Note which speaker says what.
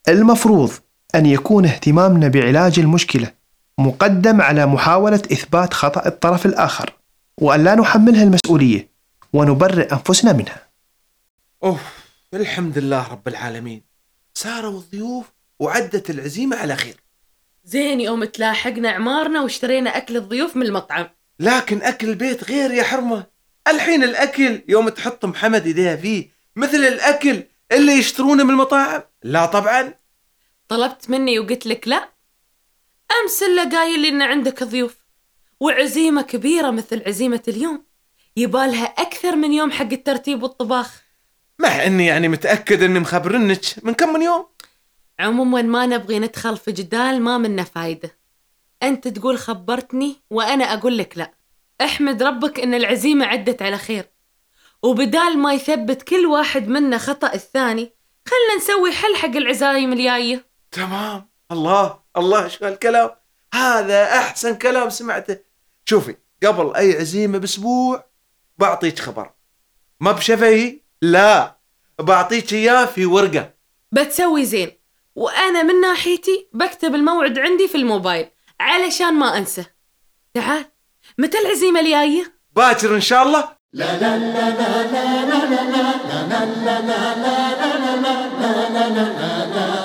Speaker 1: المفروض أن يكون اهتمامنا بعلاج المشكلة مقدم على محاولة إثبات خطأ الطرف الآخر، وأن لا نحملها المسؤولية ونبرئ أنفسنا منها.
Speaker 2: الحمد لله رب العالمين، ساروا الضيوف وعدت العزيمة على خير.
Speaker 3: زين يوم تلاحقنا عمارنا واشترينا أكل الضيوف من المطعم.
Speaker 2: لكن أكل البيت غير يا حرمة. الحين الأكل يوم تحط محمد إيديها فيه مثل الأكل اللي يشترونه من المطاعم؟ لا طبعا.
Speaker 3: طلبت مني وقلت لك لا؟ أمس إلا قايل لي إن عندك ضيوف وعزيمة كبيرة مثل عزيمة اليوم، يبالها أكثر من يوم حق الترتيب والطباخ.
Speaker 2: مع إني يعني متأكد إني مخبرنك من كم من يوم.
Speaker 3: عموما ما نبغي ندخل في جدال ما منه فايدة. أنت تقول خبرتني وأنا أقول لك لا. احمد ربك إن العزيمة عدت على خير، وبدال ما يثبت كل واحد منا خطأ الثاني خلنا نسوي حل حق العزايم الجاية.
Speaker 2: تمام. الله شو هالكلام، هذا أحسن كلام سمعته. شوفي، قبل أي عزيمة بأسبوع بعطيك خبر، ما بشفهي، لا بعطيك إياه في ورقة.
Speaker 3: بتسوي زين، وأنا من ناحيتي بكتب الموعد عندي في الموبايل علشان ما أنسى. تعال، متى العزيمة الجاية؟
Speaker 2: باكر إن شاء الله.
Speaker 4: لا لا لا لا لا لا لا لا لا لا لا لا لا لا لا لا لا لا